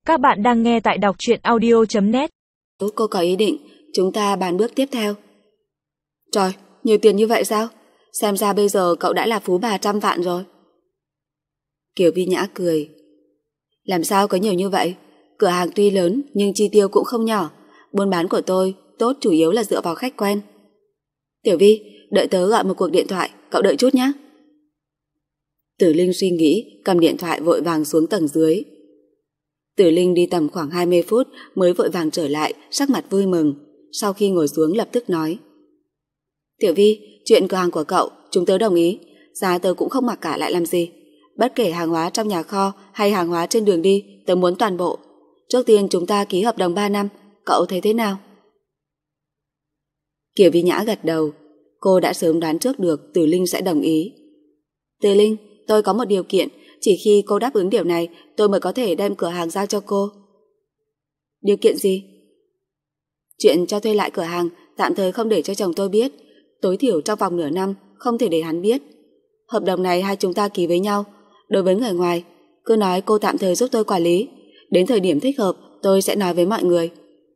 Các bạn đang nghe tại đọc truyện audio.net. Cô có ý định chúng ta bàn bước tiếp theo. Trời, nhiều tiền như vậy sao? Xem ra bây giờ cậu đã là phú bà trăm vạn rồi. Kiều Vi Nhã cười. Làm sao có nhiều như vậy? Cửa hàng tuy lớn nhưng chi tiêu cũng không nhỏ. Buôn bán của tôi tốt chủ yếu là dựa vào khách quen. Tiểu Vi, đợi tớ gọi một cuộc điện thoại, cậu đợi chút nhé. Tử Linh suy nghĩ, cầm điện thoại vội vàng xuống tầng dưới. Tử Linh đi tầm khoảng 20 phút mới vội vàng trở lại, sắc mặt vui mừng. Sau khi ngồi xuống lập tức nói: Tiểu Vi, chuyện cửa hàng của cậu chúng tớ đồng ý, giá tớ cũng không mặc cả lại làm gì. Bất kể hàng hóa trong nhà kho hay hàng hóa trên đường đi, tớ muốn toàn bộ. Trước tiên chúng ta ký hợp đồng 3 năm, cậu thấy thế nào? Kiều Vi Nhã gật đầu. Cô đã sớm đoán trước được Tử Linh sẽ đồng ý. Tử Linh, tôi có một điều kiện, chỉ khi cô đáp ứng điều này tôi mới có thể đem cửa hàng giao cho cô. Điều kiện gì? Chuyện cho thuê lại cửa hàng tạm thời không để cho chồng tôi biết, tối thiểu trong vòng nửa năm không thể để hắn biết. Hợp đồng này hai chúng ta ký với nhau. Đối với người ngoài, cứ nói cô tạm thời giúp tôi quản lý, đến thời điểm thích hợp tôi sẽ nói với mọi người.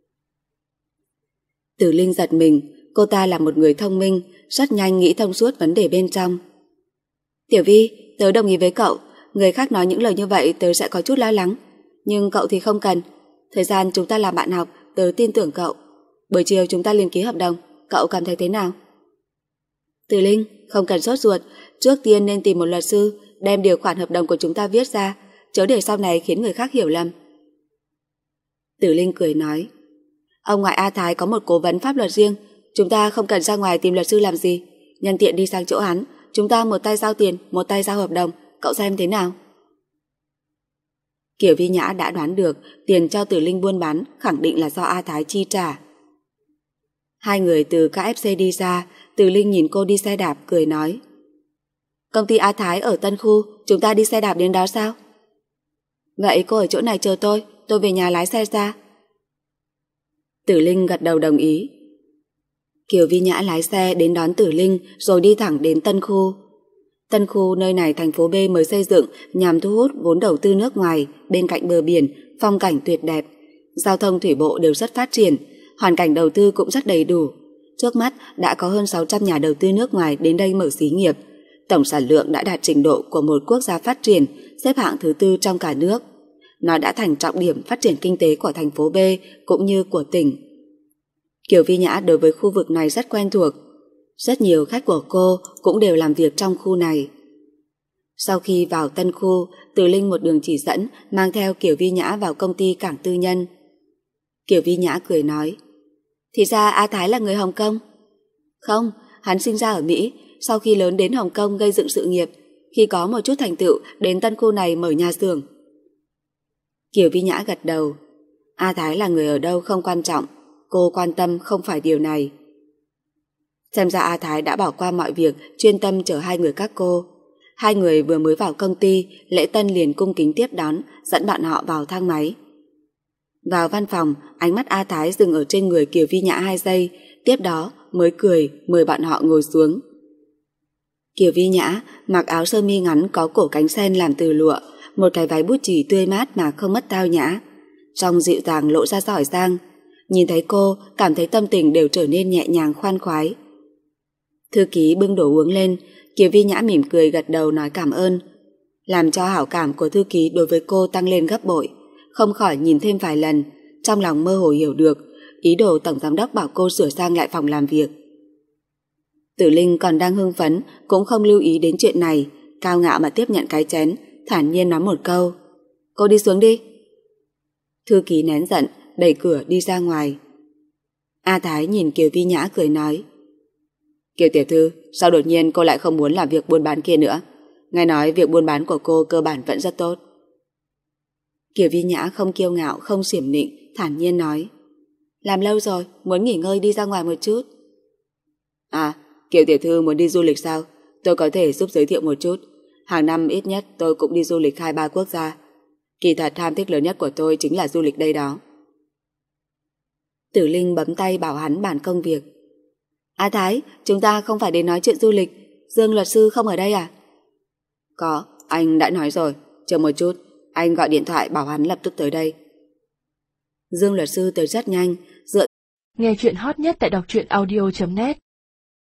Tử Linh giật mình, cô ta là một người thông minh, rất nhanh nghĩ thông suốt vấn đề bên trong. Tiểu Vi, tớ đồng ý với cậu. Người khác nói những lời như vậy tớ sẽ có chút lo lắng, nhưng cậu thì không cần. Thời gian chúng ta làm bạn học, tớ tin tưởng cậu. Buổi chiều chúng ta liền ký hợp đồng, cậu cảm thấy thế nào? Tử Linh, không cần sốt ruột, trước tiên nên tìm một luật sư đem điều khoản hợp đồng của chúng ta viết ra, chớ để sau này khiến người khác hiểu lầm. Tử Linh cười nói: Ông ngoại A Thái có một cố vấn pháp luật riêng, chúng ta không cần ra ngoài tìm luật sư làm gì. Nhân tiện đi sang chỗ hắn, chúng ta một tay giao tiền, một tay giao hợp đồng, cậu xem thế nào? Kiều Vi Nhã đã đoán được tiền cho Tử Linh buôn bán khẳng định là do A Thái chi trả. Hai người từ KFC đi ra, Tử Linh nhìn cô đi xe đạp cười nói: Công ty A Thái ở Tân Khu, chúng ta đi xe đạp đến đó sao? Vậy cô ở chỗ này chờ tôi về nhà lái xe ra. Tử Linh gật đầu đồng ý. Kiều Vi Nhã lái xe đến đón Tử Linh rồi đi thẳng đến Tân Khu. Tân Khu nơi này thành phố B mới xây dựng nhằm thu hút vốn đầu tư nước ngoài, bên cạnh bờ biển, phong cảnh tuyệt đẹp. Giao thông thủy bộ đều rất phát triển, hoàn cảnh đầu tư cũng rất đầy đủ. Trước mắt đã có hơn 600 nhà đầu tư nước ngoài đến đây mở xí nghiệp. Tổng sản lượng đã đạt trình độ của một quốc gia phát triển, xếp hạng thứ 4 trong cả nước. Nó đã thành trọng điểm phát triển kinh tế của thành phố B cũng như của tỉnh. Kiều Vi Nhã đối với khu vực này rất quen thuộc. Rất nhiều khách của cô cũng đều làm việc trong khu này. Sau khi vào Tân Khu, Tử Linh một đường chỉ dẫn mang theo Kiều Vi Nhã vào công ty cảng tư nhân. Kiều Vi Nhã cười nói: Thì ra A Thái là người Hồng Kông? Không, hắn sinh ra ở Mỹ, sau khi lớn đến Hồng Kông gây dựng sự nghiệp, khi có một chút thành tựu đến Tân Khu này mở nhà xưởng. Kiều Vi Nhã gật đầu. A Thái là người ở đâu không quan trọng, cô quan tâm không phải điều này. Xem ra A Thái đã bỏ qua mọi việc, chuyên tâm chở hai người các cô. Hai người vừa mới vào công ty, Lễ Tân liền cung kính tiếp đón, dẫn bọn họ vào thang máy. Vào văn phòng, ánh mắt A Thái dừng ở trên người Kiều Vi Nhã 2 giây, tiếp đó mới cười mời bọn họ ngồi xuống. Kiều Vi Nhã mặc áo sơ mi ngắn có cổ cánh sen làm từ lụa, một cái váy bút chì tươi mát mà không mất tao nhã, trong dịu dàng lộ ra giỏi giang. Nhìn thấy cô, cảm thấy tâm tình đều trở nên nhẹ nhàng khoan khoái. Thư ký bưng đồ uống lên, Kiều Vi Nhã mỉm cười gật đầu nói cảm ơn, làm cho hảo cảm của thư ký đối với cô tăng lên gấp bội. Không khỏi nhìn thêm vài lần, trong lòng mơ hồ hiểu được ý đồ tổng giám đốc bảo cô sửa sang lại phòng làm việc. Tử Linh còn đang hưng phấn, cũng không lưu ý đến chuyện này, cao ngạo mà tiếp nhận cái chén, thản nhiên nói một câu: Cô đi xuống đi. Thư ký nén giận, đẩy cửa đi ra ngoài. A Thái nhìn Kiều Vi Nhã cười nói: Kiều tiểu thư, sao đột nhiên cô lại không muốn làm việc buôn bán kia nữa? Nghe nói việc buôn bán của cô cơ bản vẫn rất tốt. Kiều Vi Nhã không kiêu ngạo, không xiểm nịnh, thản nhiên nói: Làm lâu rồi, muốn nghỉ ngơi đi ra ngoài một chút. À, Kiều tiểu thư muốn đi du lịch sao? Tôi có thể giúp giới thiệu một chút. Hàng năm ít nhất tôi cũng đi du lịch 2-3 quốc gia. Kỳ thật ham thích lớn nhất của tôi chính là du lịch đây đó. Tử Linh bấm tay bảo hắn bàn công việc. A Thái, chúng ta không phải đến nói chuyện du lịch, Dương luật sư không ở đây à? Có, anh đã nói rồi, chờ một chút, anh gọi điện thoại bảo hắn lập tức tới đây. Dương luật sư tới rất nhanh, dựa Nghe chuyện hot nhất tại đọc truyện audio.net